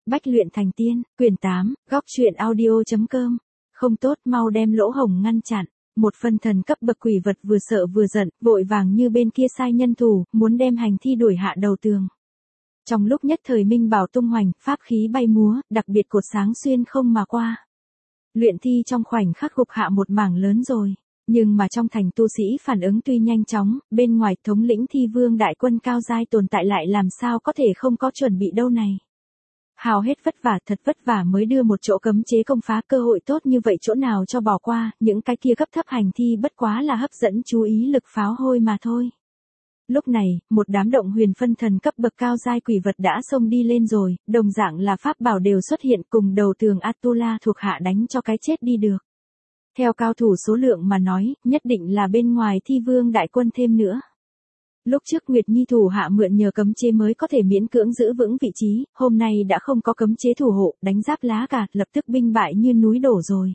Bách luyện thành tiên, quyển 8, góc truyện audio.com. Không tốt, mau đem lỗ hổng ngăn chặn. Một phân thần cấp bậc quỷ vật vừa sợ vừa giận, vội vàng như bên kia sai nhân thủ, muốn đem hành thi đuổi hạ đầu tường. Trong lúc nhất thời minh bảo tung hoành, pháp khí bay múa, đặc biệt cột sáng xuyên không mà qua. Luyện thi trong khoảnh khắc gục hạ một mảng lớn rồi. Nhưng mà trong thành tu sĩ phản ứng tuy nhanh chóng, bên ngoài thống lĩnh thi vương đại quân cao giai tồn tại lại làm sao có thể không có chuẩn bị đâu này. Hào hết vất vả, thật vất vả mới đưa một chỗ cấm chế công phá, cơ hội tốt như vậy chỗ nào cho bỏ qua, những cái kia cấp thấp hành thi bất quá là hấp dẫn chú ý lực pháo hôi mà thôi. Lúc này, một đám động huyền phân thần cấp bậc cao giai quỷ vật đã xông đi lên rồi, đồng dạng là pháp bảo đều xuất hiện cùng đầu tường Atula thuộc hạ đánh cho cái chết đi được. Theo cao thủ số lượng mà nói, nhất định là bên ngoài thi vương đại quân thêm nữa. Lúc trước Nguyệt Nhi thủ hạ mượn nhờ cấm chế mới có thể miễn cưỡng giữ vững vị trí, hôm nay đã không có cấm chế thủ hộ, đánh giáp lá cả, lập tức binh bại như núi đổ rồi.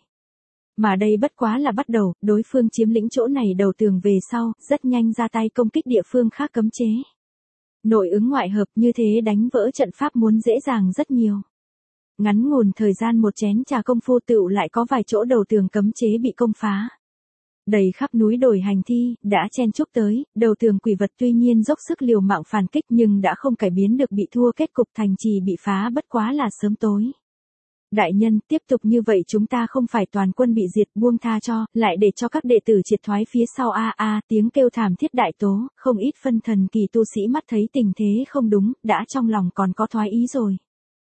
Mà đây bất quá là bắt đầu, đối phương chiếm lĩnh chỗ này đầu tường về sau, rất nhanh ra tay công kích địa phương khác cấm chế. Nội ứng ngoại hợp như thế đánh vỡ trận pháp muốn dễ dàng rất nhiều. Ngắn ngủn thời gian một chén trà công phu tựu lại có vài chỗ đầu tường cấm chế bị công phá. Đầy khắp núi đồi hành thi, đã chen chúc tới, đầu tường quỷ vật tuy nhiên dốc sức liều mạng phản kích nhưng đã không cải biến được bị thua, kết cục thành trì bị phá bất quá là sớm tối. Đại nhân, tiếp tục như vậy chúng ta không phải toàn quân bị diệt, buông tha cho, lại để cho các đệ tử triệt thoái phía sau tiếng kêu thảm thiết đại tố, không ít phân thần kỳ tu sĩ mắt thấy tình thế không đúng, đã trong lòng còn có thoái ý rồi.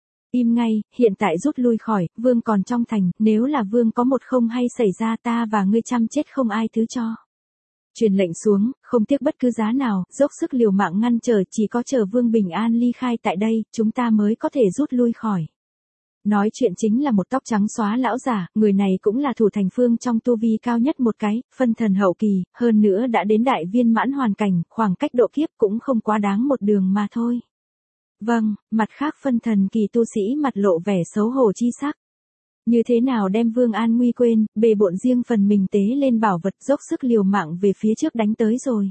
Im ngay, hiện tại rút lui khỏi, vương còn trong thành, nếu là vương có một không hay xảy ra ta và ngươi chăm chết không ai thứ cho. Truyền lệnh xuống, không tiếc bất cứ giá nào, dốc sức liều mạng ngăn trở, chỉ có chờ vương bình an ly khai tại đây, chúng ta mới có thể rút lui khỏi. Nói chuyện chính là một tóc trắng xóa lão giả, người này cũng là thủ thành phương trong tu vi cao nhất một cái, phân thần hậu kỳ, hơn nữa đã đến đại viên mãn hoàn cảnh, khoảng cách độ kiếp cũng không quá đáng một đường mà thôi. Vâng, mặt khác phân thần kỳ tu sĩ mặt lộ vẻ xấu hổ chi sắc. Như thế nào đem Vương An Nguy quên, bề bộn riêng phần mình tế lên bảo vật dốc sức liều mạng về phía trước đánh tới rồi.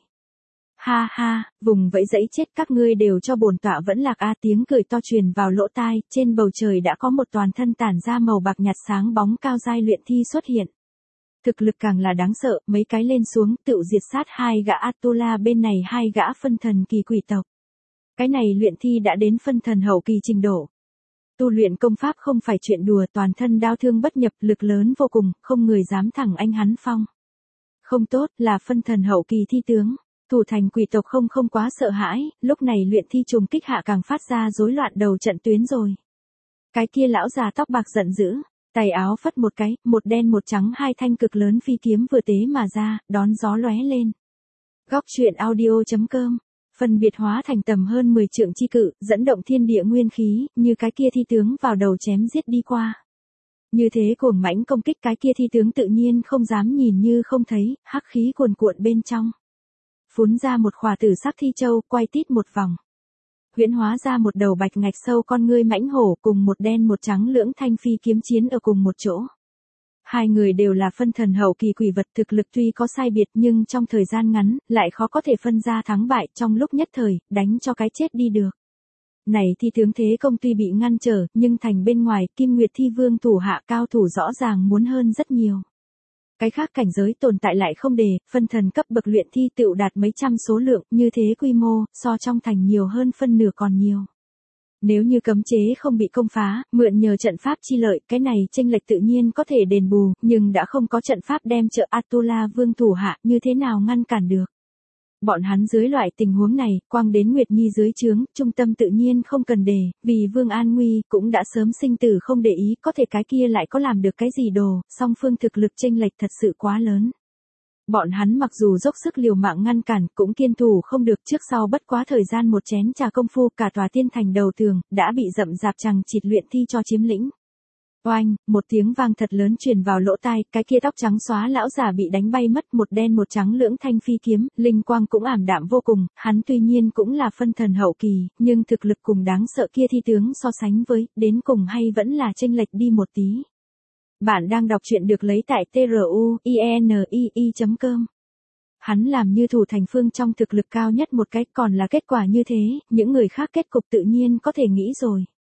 Ha ha, vùng vẫy dẫy chết các ngươi đều cho bổn tọa vẫn lạc tiếng cười to truyền vào lỗ tai, trên bầu trời đã có một toàn thân tản ra màu bạc nhạt sáng bóng cao giai luyện thi xuất hiện. Thực lực càng là đáng sợ, mấy cái lên xuống tự diệt sát hai gã Atula bên này hai gã phân thần kỳ quỷ tộc. Cái này luyện thi đã đến phân thần hậu kỳ trình độ. Tu luyện công pháp không phải chuyện đùa, toàn thân đao thương bất nhập, lực lớn vô cùng, không người dám thẳng anh hắn phong. Không tốt, là phân thần hậu kỳ thi tướng. Thủ thành quỷ tộc không quá sợ hãi, lúc này luyện thi trùng kích hạ càng phát ra rối loạn đầu trận tuyến rồi. Cái kia lão già tóc bạc giận dữ, tay áo phất một cái, một đen một trắng hai thanh cực lớn phi kiếm vừa tế mà ra, đón gió lóe lên. Góc truyện audio.com. Phân biệt hóa thành tầm hơn 10 trượng chi cự, dẫn động thiên địa nguyên khí, như cái kia thi tướng vào đầu chém giết đi qua. Như thế cuồng mãnh công kích cái kia thi tướng tự nhiên không dám nhìn như không thấy, hắc khí cuồn cuộn bên trong. Phún ra một khỏa tử sắc thi châu, quay tít một vòng. Huyễn hóa ra một đầu bạch ngạch sâu con ngươi mãnh hổ cùng một đen một trắng lưỡng thanh phi kiếm chiến ở cùng một chỗ. Hai người đều là phân thần hậu kỳ quỷ vật, thực lực tuy có sai biệt nhưng trong thời gian ngắn, lại khó có thể phân ra thắng bại, trong lúc nhất thời, đánh cho cái chết đi được. Này thi tướng thế công tuy bị ngăn trở, nhưng thành bên ngoài, Kim Nguyệt thi vương thủ hạ cao thủ rõ ràng muốn hơn rất nhiều. Cái khác cảnh giới tồn tại lại không đề, phân thần cấp bậc luyện thi tựu đạt mấy trăm số lượng, như thế quy mô, so trong thành nhiều hơn phân nửa còn nhiều. Nếu như cấm chế không bị công phá, mượn nhờ trận pháp chi lợi, cái này chênh lệch tự nhiên có thể đền bù, nhưng đã không có trận pháp đem trợ Atula vương thủ hạ, như thế nào ngăn cản được. Bọn hắn dưới loại tình huống này, quang đến Nguyệt Nhi dưới trướng, trung tâm tự nhiên không cần đề, vì Vương An Nguy cũng đã sớm sinh tử không để ý, có thể cái kia lại có làm được cái gì đồ, song phương thực lực chênh lệch thật sự quá lớn. Bọn hắn mặc dù dốc sức liều mạng ngăn cản, cũng kiên thủ không được, trước sau bất quá thời gian một chén trà công phu, cả tòa tiên thành đầu tường, đã bị rậm rạp chằng chịt luyện thi cho chiếm lĩnh. Oanh, một tiếng vang thật lớn truyền vào lỗ tai, cái kia tóc trắng xóa lão giả bị đánh bay mất, một đen một trắng lưỡng thanh phi kiếm, linh quang cũng ảm đạm vô cùng, hắn tuy nhiên cũng là phân thần hậu kỳ, nhưng thực lực cùng đáng sợ kia thi tướng so sánh với, đến cùng hay vẫn là chênh lệch đi một tí. Bạn đang đọc truyện được lấy tại truyenii.com. Hắn làm như thủ thành phương trong thực lực cao nhất một cách, còn là kết quả như thế, những người khác kết cục tự nhiên có thể nghĩ rồi.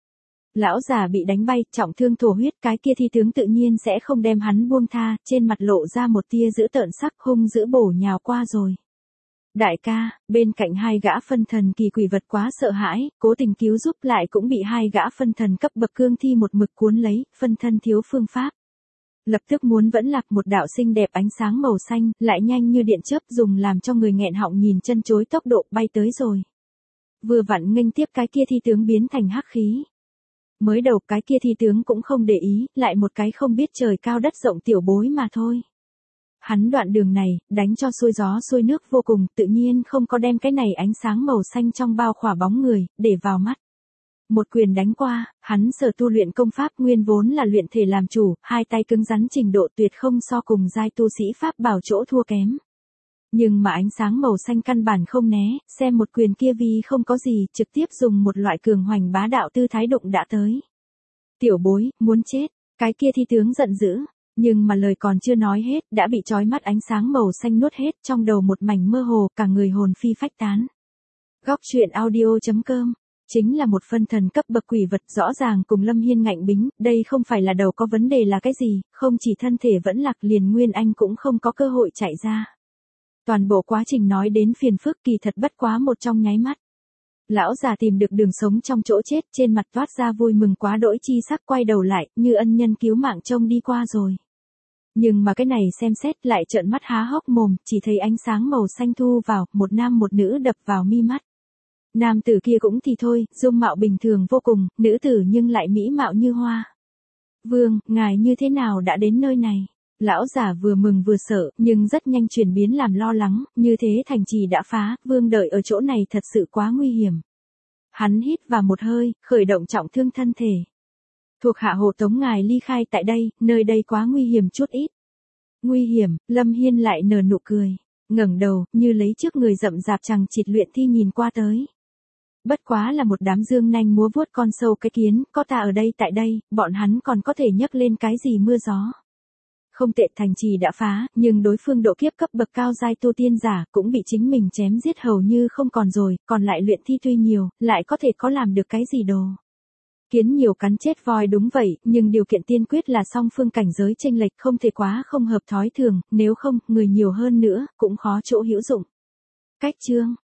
Lão già bị đánh bay, trọng thương thổ huyết, cái kia thi tướng tự nhiên sẽ không đem hắn buông tha, trên mặt lộ ra một tia dữ tợn sắc, hung dữ bổ nhào qua rồi. Đại ca, bên cạnh hai gã phân thần kỳ quỷ vật quá sợ hãi, cố tình cứu giúp lại cũng bị hai gã phân thần cấp bậc cương thi một mực cuốn lấy, phân thân thiếu phương pháp. Lập tức muốn vẫn lạc một đạo xinh đẹp ánh sáng màu xanh, lại nhanh như điện chớp dùng làm cho người nghẹn họng nhìn chân chối tốc độ bay tới rồi. Vừa vặn nghênh tiếp cái kia thi tướng biến thành hắc khí. Mới đầu cái kia thi tướng cũng không để ý, lại một cái không biết trời cao đất rộng tiểu bối mà thôi. Hắn đoạn đường này, đánh cho xuôi gió xuôi nước vô cùng, tự nhiên không có đem cái này ánh sáng màu xanh trong bao khỏa bóng người, để vào mắt. Một quyền đánh qua, hắn sở tu luyện công pháp nguyên vốn là luyện thể làm chủ, hai tay cứng rắn trình độ tuyệt không so cùng giai tu sĩ pháp bảo chỗ thua kém. Nhưng mà ánh sáng màu xanh căn bản không né, xem một quyền kia vì không có gì, trực tiếp dùng một loại cường hoành bá đạo tư thái đụng đã tới. Tiểu bối, muốn chết, cái kia thi tướng giận dữ, nhưng mà lời còn chưa nói hết, đã bị chói mắt ánh sáng màu xanh nuốt hết, trong đầu một mảnh mơ hồ, cả người hồn phi phách tán. Góc truyện audio.com chính là một phân thần cấp bậc quỷ vật rõ ràng cùng Lâm Hiên ngạnh bính, đây không phải là đầu có vấn đề là cái gì, không chỉ thân thể vẫn lạc liền Nguyên Anh cũng không có cơ hội chạy ra. Toàn bộ quá trình nói đến phiền phức kỳ thật bất quá một trong nháy mắt. Lão già tìm được đường sống trong chỗ chết, trên mặt toát ra vui mừng quá đỗi chi sắc, quay đầu lại, như ân nhân cứu mạng trông đi qua rồi. Nhưng mà cái này xem xét lại trợn mắt há hốc mồm, chỉ thấy ánh sáng màu xanh thu vào, một nam một nữ đập vào mi mắt. Nam tử kia cũng thì thôi, dung mạo bình thường vô cùng, nữ tử nhưng lại mỹ mạo như hoa. Vương, ngài như thế nào đã đến nơi này? Lão giả vừa mừng vừa sợ, nhưng rất nhanh chuyển biến làm lo lắng, như thế thành trì đã phá, vương đợi ở chỗ này thật sự quá nguy hiểm. Hắn hít vào một hơi, khởi động trọng thương thân thể. Thuộc hạ hộ tống ngài ly khai tại đây, nơi đây quá nguy hiểm chút ít. Nguy hiểm, Lâm Hiên lại nở nụ cười, ngẩng đầu, như lấy trước người rậm rạp chằng chịt luyện thi nhìn qua tới. Bất quá là một đám dương nanh múa vuốt con sâu cái kiến, có ta ở đây tại đây, bọn hắn còn có thể nhấc lên cái gì mưa gió. Không tệ, thành trì đã phá, nhưng đối phương độ kiếp cấp bậc cao giai tu tiên giả cũng bị chính mình chém giết hầu như không còn rồi, còn lại luyện thi tuy nhiều, lại có thể có làm được cái gì đồ. Kiến nhiều cắn chết voi đúng vậy, nhưng điều kiện tiên quyết là song phương cảnh giới chênh lệch không thể quá không hợp thói thường, nếu không, người nhiều hơn nữa, cũng khó chỗ hữu dụng. Cách chương